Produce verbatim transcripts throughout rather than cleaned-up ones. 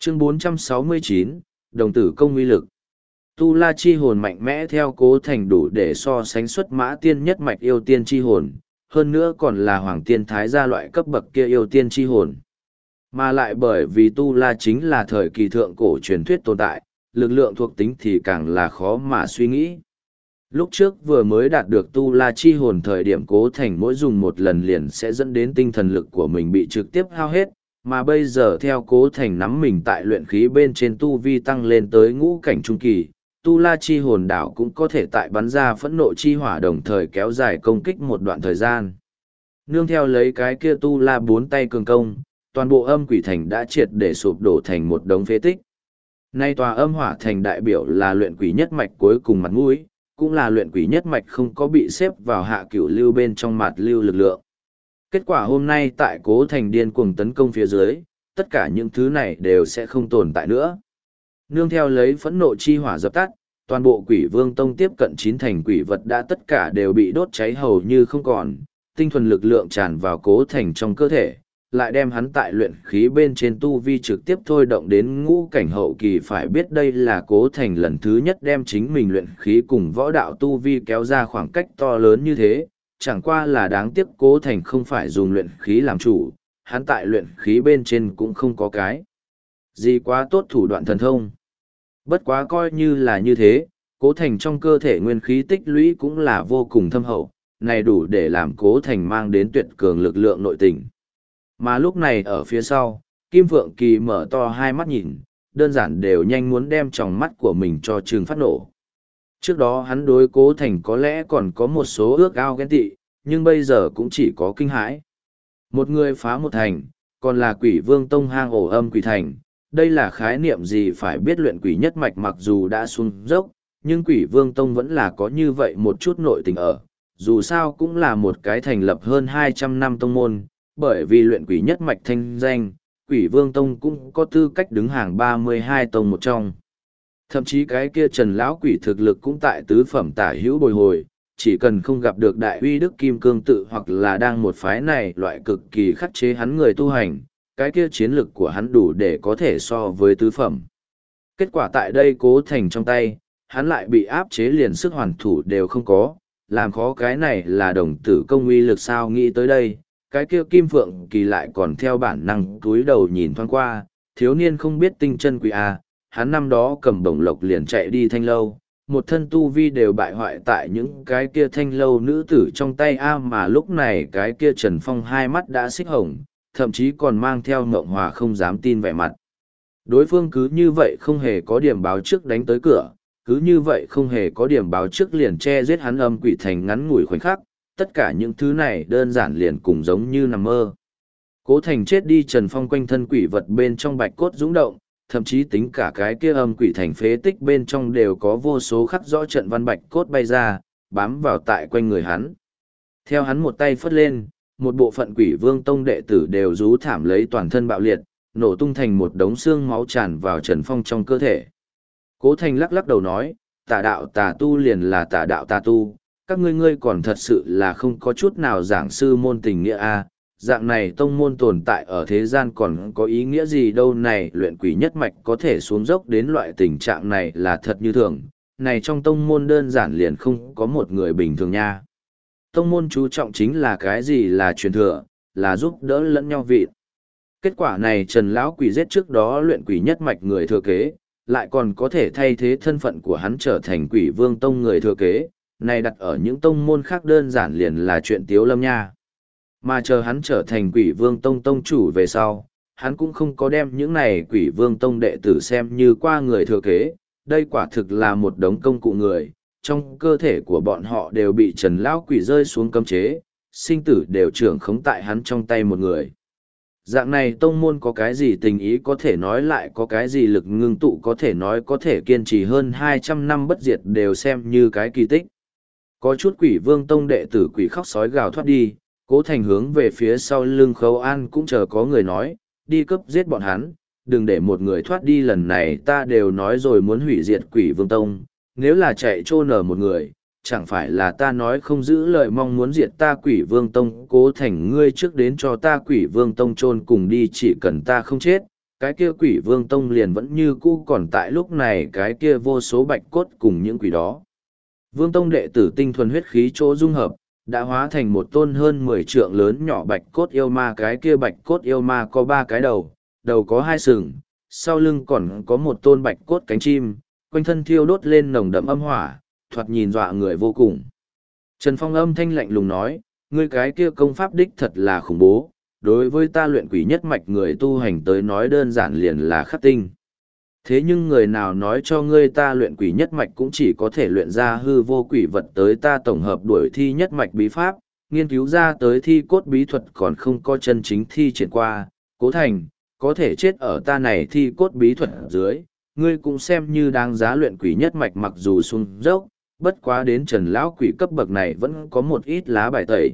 Chương bốn trăm sáu mươi chín, Đồng tử công uy lực. Tu La chi hồn mạnh mẽ theo Cố Thành đủ để so sánh xuất mã tiên nhất mạch yêu tiên chi hồn, hơn nữa còn là hoàng tiên thái gia loại cấp bậc kia yêu tiên chi hồn. Mà lại bởi vì Tu La chính là thời kỳ thượng cổ truyền thuyết tồn tại, lực lượng thuộc tính thì càng là khó mà suy nghĩ. Lúc trước vừa mới đạt được Tu La chi hồn thời điểm Cố Thành mỗi dùng một lần liền sẽ dẫn đến tinh thần lực của mình bị trực tiếp hao hết, mà bây giờ theo Cố Thành nắm mình tại luyện khí bên trên tu vi tăng lên tới ngũ cảnh trung kỳ, Tu La chi hồn đảo cũng có thể tại bắn ra phẫn nộ chi hỏa đồng thời kéo dài công kích một đoạn thời gian. Nương theo lấy cái kia Tu La bốn tay cường công, toàn bộ âm quỷ thành đã triệt để sụp đổ thành một đống phế tích. Nay tòa âm hỏa thành đại biểu là luyện quỷ nhất mạch cuối cùng mặt mũi, cũng là luyện quỷ nhất mạch không có bị xếp vào hạ cửu lưu bên trong mặt lưu lực lượng. Kết quả hôm nay tại Cố Thành điên cuồng tấn công phía dưới, tất cả những thứ này đều sẽ không tồn tại nữa. Nương theo lấy phẫn nộ chi hỏa dập tắt, toàn bộ quỷ vương tông tiếp cận chín thành quỷ vật đã tất cả đều bị đốt cháy hầu như không còn, tinh thuần lực lượng tràn vào Cố Thành trong cơ thể, lại đem hắn tại luyện khí bên trên tu vi trực tiếp thôi động đến ngũ cảnh hậu kỳ. Phải biết đây là Cố Thành lần thứ nhất đem chính mình luyện khí cùng võ đạo tu vi kéo ra khoảng cách to lớn như thế, chẳng qua là đáng tiếc Cố Thành không phải dùng luyện khí làm chủ, hắn tại luyện khí bên trên cũng không có cái gì quá tốt thủ đoạn thần thông. Bất quá coi như là như thế, Cố Thành trong cơ thể nguyên khí tích lũy cũng là vô cùng thâm hậu, này đủ để làm Cố Thành mang đến tuyệt cường lực lượng nội tình. Mà lúc này ở phía sau, Kim Phượng Kỳ mở to hai mắt nhìn, đơn giản đều nhanh muốn đem tròng mắt của mình cho trừng phát nổ. Trước đó hắn đối Cố Thành có lẽ còn có một số ước ao ghen tị, nhưng bây giờ cũng chỉ có kinh hãi. Một người phá một thành, còn là quỷ vương tông hang ổ âm quỷ thành, đây là khái niệm gì? Phải biết luyện quỷ nhất mạch mặc dù đã xuống dốc, nhưng quỷ vương tông vẫn là có như vậy một chút nội tình ở, dù sao cũng là một cái thành lập hơn hai trăm năm tông môn, bởi vì luyện quỷ nhất mạch thanh danh, quỷ vương tông cũng có tư cách đứng hàng ba mươi hai tông một trong. Thậm chí cái kia Trần lão quỷ thực lực cũng tại tứ phẩm tả hữu bồi hồi, chỉ cần không gặp được đại uy đức kim cương tự hoặc là đang một phái này loại cực kỳ khắc chế hắn người tu hành, cái kia chiến lực của hắn đủ để có thể so với tứ phẩm. Kết quả tại đây Cố Thành trong tay, hắn lại bị áp chế liền sức hoàn thủ đều không có, làm khó cái này là đồng tử công uy lực sao. Nghĩ tới đây, cái kia Kim Phượng Kỳ lại còn theo bản năng túi đầu nhìn thoáng qua, thiếu niên không biết tinh chân quỷ a, hắn năm đó cầm bổng lộc liền chạy đi thanh lâu, một thân tu vi đều bại hoại tại những cái kia thanh lâu nữ tử trong tay a, mà lúc này cái kia Trần Phong hai mắt đã xích hồng, thậm chí còn mang theo mộng hòa không dám tin vẻ mặt. Đối phương cứ như vậy không hề có điểm báo trước đánh tới cửa, cứ như vậy không hề có điểm báo trước liền che giết hắn âm quỷ thành ngắn ngủi khoảnh khắc, tất cả những thứ này đơn giản liền cùng giống như nằm mơ. Cố Thành chết đi, Trần Phong quanh thân quỷ vật bên trong bạch cốt dũng động, thậm chí tính cả cái kia âm quỷ thành phế tích bên trong đều có vô số khắc rõ trận văn bạch cốt bay ra, bám vào tại quanh người hắn. Theo hắn một tay phất lên, một bộ phận quỷ vương tông đệ tử đều rú thảm lấy toàn thân bạo liệt, nổ tung thành một đống xương máu tràn vào Trần Phong trong cơ thể. Cố Thành lắc lắc đầu nói, tà đạo tà tu liền là tà đạo tà tu, các ngươi ngươi còn thật sự là không có chút nào giảng sư môn tình nghĩa a, dạng này tông môn tồn tại ở thế gian còn có ý nghĩa gì đâu. Này luyện quỷ nhất mạch có thể xuống dốc đến loại tình trạng này là thật như thường, này trong tông môn đơn giản liền không có một người bình thường nha. Tông môn chú trọng chính là cái gì? Là truyền thừa, là giúp đỡ lẫn nhau vị. Kết quả này Trần lão quỷ giết trước đó luyện quỷ nhất mạch người thừa kế, lại còn có thể thay thế thân phận của hắn trở thành quỷ vương tông người thừa kế, này đặt ở những tông môn khác đơn giản liền là chuyện tiếu lâm nha. Mà chờ hắn trở thành quỷ vương tông tông chủ về sau, hắn cũng không có đem những này quỷ vương tông đệ tử xem như qua người thừa kế, đây quả thực là một đống công cụ người, trong cơ thể của bọn họ đều bị Trần lão quỷ rơi xuống cấm chế, sinh tử đều trưởng khống tại hắn trong tay một người. Dạng này tông môn có cái gì tình ý có thể nói, lại có cái gì lực ngưng tụ có thể nói, có thể kiên trì hơn hai trăm năm bất diệt đều xem như cái kỳ tích. Có chút quỷ vương tông đệ tử quỷ khóc sói gào thoát đi, Cố Thành hướng về phía sau lưng Khấu An cũng chờ có người nói, đi cấp giết bọn hắn, đừng để một người thoát đi. Lần này ta đều nói rồi muốn hủy diệt quỷ vương tông, nếu là chạy trôn ở một người, chẳng phải là ta nói không giữ lời mong muốn diệt ta quỷ vương tông. Cố Thành, ngươi trước đến cho ta quỷ vương tông trôn cùng đi, chỉ cần ta không chết, cái kia quỷ vương tông liền vẫn như cũ còn tại lúc này cái kia vô số bạch cốt cùng những quỷ đó. Vương tông đệ tử tinh thuần huyết khí chỗ dung hợp, đã hóa thành một tôn hơn mười trượng lớn nhỏ bạch cốt yêu ma. Cái kia bạch cốt yêu ma có ba cái đầu, đầu có hai sừng, sau lưng còn có một tôn bạch cốt cánh chim, quanh thân thiêu đốt lên nồng đậm âm hỏa, thoạt nhìn dọa người vô cùng. Trần Phong âm thanh lạnh lùng nói, ngươi cái kia công pháp đích thật là khủng bố, đối với ta luyện quỷ nhất mạch người tu hành tới nói đơn giản liền là khắc tinh. Thế nhưng người nào nói cho ngươi ta luyện quỷ nhất mạch cũng chỉ có thể luyện ra hư vô quỷ vật tới ta tổng hợp đuổi thi nhất mạch bí pháp, nghiên cứu ra tới thi cốt bí thuật còn không có chân chính thi triển qua, Cố Thành, có thể chết ở ta này thi cốt bí thuật ở dưới, ngươi cũng xem như đáng giá luyện quỷ nhất mạch mặc dù xuống dốc, bất quá đến Trần lão quỷ cấp bậc này vẫn có một ít lá bài tẩy.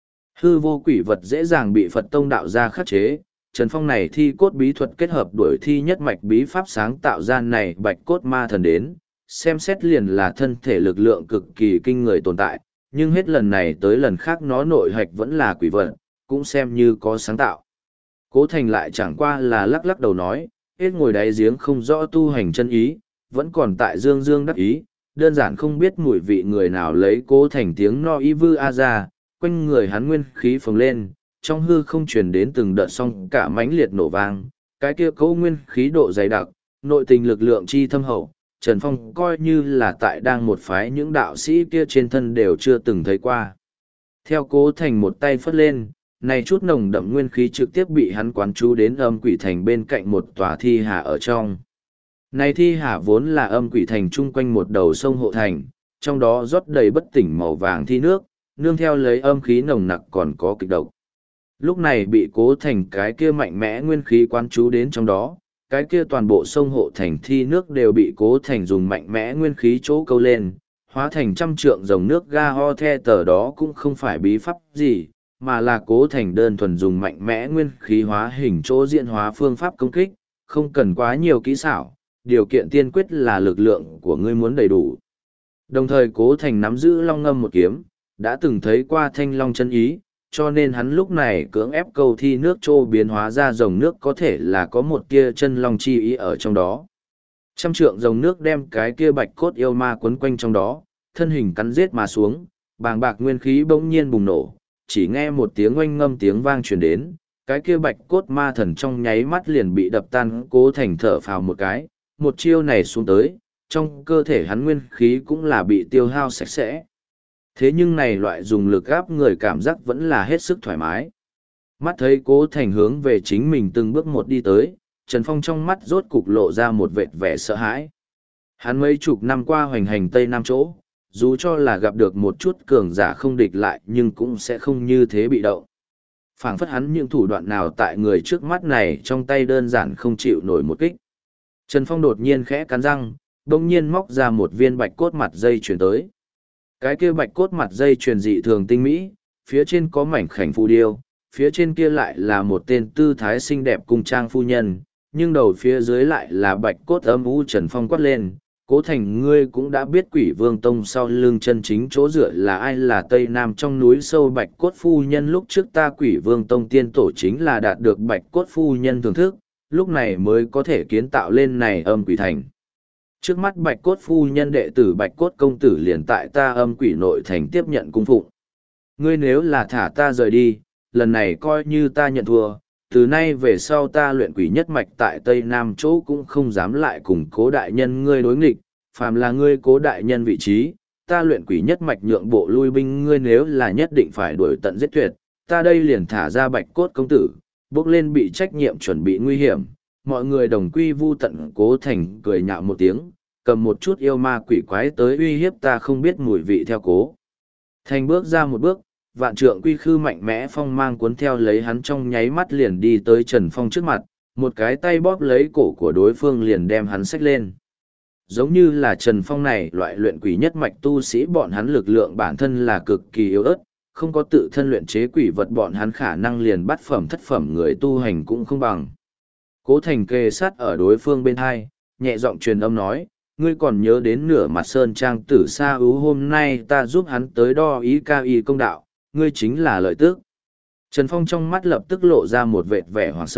Hư vô quỷ vật dễ dàng bị Phật tông đạo ra khắc chế, Trần Phong này thi cốt bí thuật kết hợp đuổi thi nhất mạch bí pháp sáng tạo ra này bạch cốt ma thần đến, xem xét liền là thân thể lực lượng cực kỳ kinh người tồn tại, nhưng hết lần này tới lần khác nó nội hạch vẫn là quỷ vật, cũng xem như có sáng tạo. Cố Thành lại chẳng qua là lắc lắc đầu nói, hết ngồi đáy giếng không rõ tu hành chân ý, vẫn còn tại dương dương đắc ý, đơn giản không biết mùi vị người nào lấy Cố Thành tiếng no y vư a ra, quanh người hắn nguyên khí phồng lên, trong hư không truyền đến từng đợt song cả mãnh liệt nổ vang, cái kia cấu nguyên khí độ dày đặc, nội tình lực lượng chi thâm hậu, Trần Phong coi như là tại đang một phái những đạo sĩ kia trên thân đều chưa từng thấy qua. Theo Cố Thành một tay phất lên, này chút nồng đậm nguyên khí trực tiếp bị hắn quán chú đến âm quỷ thành bên cạnh một tòa thi hà ở trong. Này thi hà vốn là âm quỷ thành chung quanh một đầu sông hộ thành, trong đó rót đầy bất tỉnh màu vàng thi nước, nương theo lấy âm khí nồng nặc còn có kịch độc. Lúc này bị Cố Thành cái kia mạnh mẽ nguyên khí quán chú đến trong đó, cái kia toàn bộ sông hộ thành thi nước đều bị Cố Thành dùng mạnh mẽ nguyên khí chỗ câu lên, hóa thành trăm trượng dòng nước ga ho the tờ. Đó cũng không phải bí pháp gì, mà là Cố Thành đơn thuần dùng mạnh mẽ nguyên khí hóa hình chỗ diễn hóa phương pháp công kích, không cần quá nhiều kỹ xảo, điều kiện tiên quyết là lực lượng của ngươi muốn đầy đủ. Đồng thời Cố Thành nắm giữ long ngâm một kiếm, đã từng thấy qua thanh long chân ý, cho nên hắn lúc này cưỡng ép câu thi nước trô biến hóa ra dòng nước có thể là có một tia chân long chi ý ở trong đó. Trăm trượng dòng nước đem cái kia bạch cốt yêu ma quấn quanh trong đó, thân hình cắn giết mà xuống, bàng bạc nguyên khí bỗng nhiên bùng nổ, chỉ nghe một tiếng oanh ngâm tiếng vang truyền đến, cái kia bạch cốt ma thần trong nháy mắt liền bị đập tan. Cố Thành thở phào một cái, một chiêu này xuống tới, trong cơ thể hắn nguyên khí cũng là bị tiêu hao sạch sẽ. Thế nhưng này loại dùng lực áp người cảm giác vẫn là hết sức thoải mái. Mắt thấy Cố Thành hướng về chính mình từng bước một đi tới, Trần Phong trong mắt rốt cục lộ ra một vệt vẻ sợ hãi. Hắn mấy chục năm qua hoành hành Tây Nam chỗ, dù cho là gặp được một chút cường giả không địch lại nhưng cũng sẽ không như thế bị động. Phảng phất hắn những thủ đoạn nào tại người trước mắt này trong tay đơn giản không chịu nổi một kích. Trần Phong đột nhiên khẽ cắn răng, đông nhiên móc ra một viên bạch cốt mặt dây chuyền tới. Cái kia bạch cốt mặt dây chuyền dị thường tinh mỹ, phía trên có mảnh khảnh phù điêu, phía trên kia lại là một tên tư thái xinh đẹp cung trang phu nhân, nhưng đầu phía dưới lại là bạch cốt âm u. Trần Phong quát lên, Cố Thành, ngươi cũng đã biết Quỷ Vương Tông sau lưng chân chính chỗ dựa là ai, là Tây Nam trong núi sâu bạch cốt phu nhân. Lúc trước ta Quỷ Vương Tông tiên tổ chính là đạt được bạch cốt phu nhân thưởng thức, lúc này mới có thể kiến tạo lên này âm quỷ thành. Trước mắt bạch cốt phu nhân đệ tử bạch cốt công tử liền tại ta âm quỷ nội thành tiếp nhận cung phụng. Ngươi nếu là thả ta rời đi, lần này coi như ta nhận thua, từ nay về sau ta luyện quỷ nhất mạch tại Tây Nam chỗ cũng không dám lại cùng Cố đại nhân ngươi đối nghịch, phàm là ngươi Cố đại nhân vị trí, ta luyện quỷ nhất mạch nhượng bộ lui binh. Ngươi nếu là nhất định phải đuổi tận giết tuyệt, ta đây liền thả ra bạch cốt công tử, bước lên bị trách nhiệm chuẩn bị nguy hiểm. Mọi người đồng quy vu tận. Cố Thành cười nhạo một tiếng, cầm một chút yêu ma quỷ quái tới uy hiếp ta không biết mùi vị. Theo Cố Thành bước ra một bước, vạn trượng quy khư mạnh mẽ phong mang cuốn theo lấy hắn trong nháy mắt liền đi tới Trần Phong trước mặt, một cái tay bóp lấy cổ của đối phương liền đem hắn xách lên. Giống như là Trần Phong này loại luyện quỷ nhất mạch tu sĩ, bọn hắn lực lượng bản thân là cực kỳ yếu ớt, không có tự thân luyện chế quỷ vật, bọn hắn khả năng liền bắt phẩm thất phẩm người tu hành cũng không bằng. Cố Thành kề sát ở đối phương bên hai, nhẹ giọng truyền âm nói, ngươi còn nhớ đến nửa mặt sơn trang tử sa ưu hôm nay ta giúp hắn tới đo ý ca y công đạo, ngươi chính là lợi tước. Trần Phong trong mắt lập tức lộ ra một vệt vẻ hoảng sợ,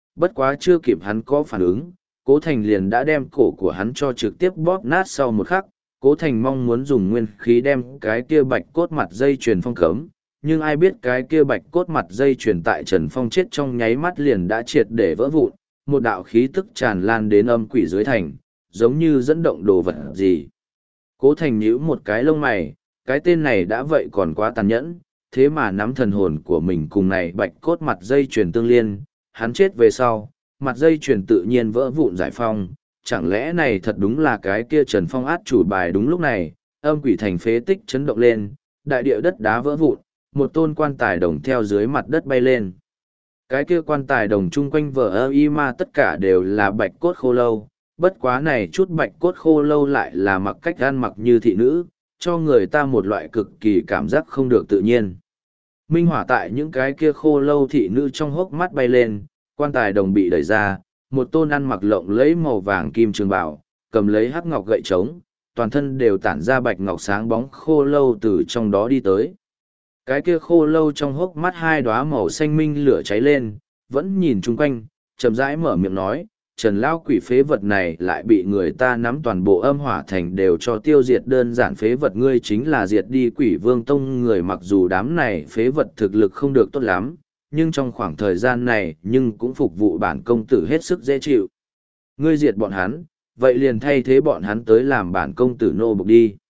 bất quá chưa kịp hắn có phản ứng, Cố Thành liền đã đem cổ của hắn cho trực tiếp bóp nát sau một khắc. Cố Thành mong muốn dùng nguyên khí đem cái kia bạch cốt mặt dây chuyền phong cấm, nhưng ai biết cái kia bạch cốt mặt dây chuyền tại Trần Phong chết trong nháy mắt liền đã triệt để vỡ vụn, một đạo khí tức tràn lan đến âm quỷ dưới thành, giống như dẫn động đồ vật gì. Cố Thành nhíu một cái lông mày, cái tên này đã vậy còn quá tàn nhẫn, thế mà nắm thần hồn của mình cùng này bạch cốt mặt dây chuyền tương liên, hắn chết về sau, mặt dây chuyền tự nhiên vỡ vụn giải phong, chẳng lẽ này thật đúng là cái kia Trần Phong át chủ bài. Đúng lúc này, âm quỷ thành phế tích chấn động lên, đại địa đất đá vỡ vụn, một tôn quan tài đồng theo dưới mặt đất bay lên. Cái kia quan tài đồng chung quanh vở ơ y ma tất cả đều là bạch cốt khô lâu, bất quá này chút bạch cốt khô lâu lại là mặc cách ăn mặc như thị nữ, cho người ta một loại cực kỳ cảm giác không được tự nhiên. Minh hỏa tại những cái kia khô lâu thị nữ trong hốc mắt bay lên, quan tài đồng bị đẩy ra, một tôn ăn mặc lộng lẫy màu vàng kim trường bào, cầm lấy hắc ngọc gậy trống, toàn thân đều tản ra bạch ngọc sáng bóng khô lâu từ trong đó đi tới. Cái kia khô lâu trong hốc mắt hai đóa màu xanh minh lửa cháy lên, vẫn nhìn chung quanh, chậm rãi mở miệng nói, Trần Lao quỷ phế vật này lại bị người ta nắm toàn bộ âm hỏa thành đều cho tiêu diệt. Đơn giản phế vật ngươi chính là diệt đi quỷ vương tông người. Mặc dù đám này phế vật thực lực không được tốt lắm, nhưng trong khoảng thời gian này nhưng cũng phục vụ bản công tử hết sức dễ chịu. Ngươi diệt bọn hắn, vậy liền thay thế bọn hắn tới làm bản công tử nô bộc đi.